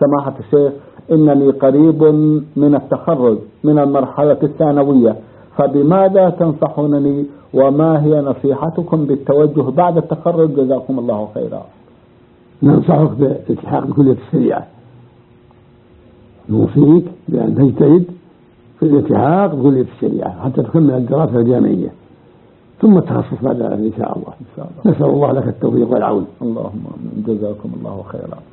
سماحة الشيخ إنني قريب من التخرج من المرحلة الثانوية، فبماذا تنصحونني وما هي نصيحتكم بالتوجه بعد التخرج؟ جزاكم الله خيرا. ننصحك بالالتحاق بكلية الشريعة، نوصيك بأن تجتهد في الالتحاق بكلية الشريعة حتى تكمل الدراسة الجامعية ثم التخصص بعد ذلك إن شاء الله. نسأل الله لك التوفيق والعون. اللهم آمين. جزاكم الله خيرا.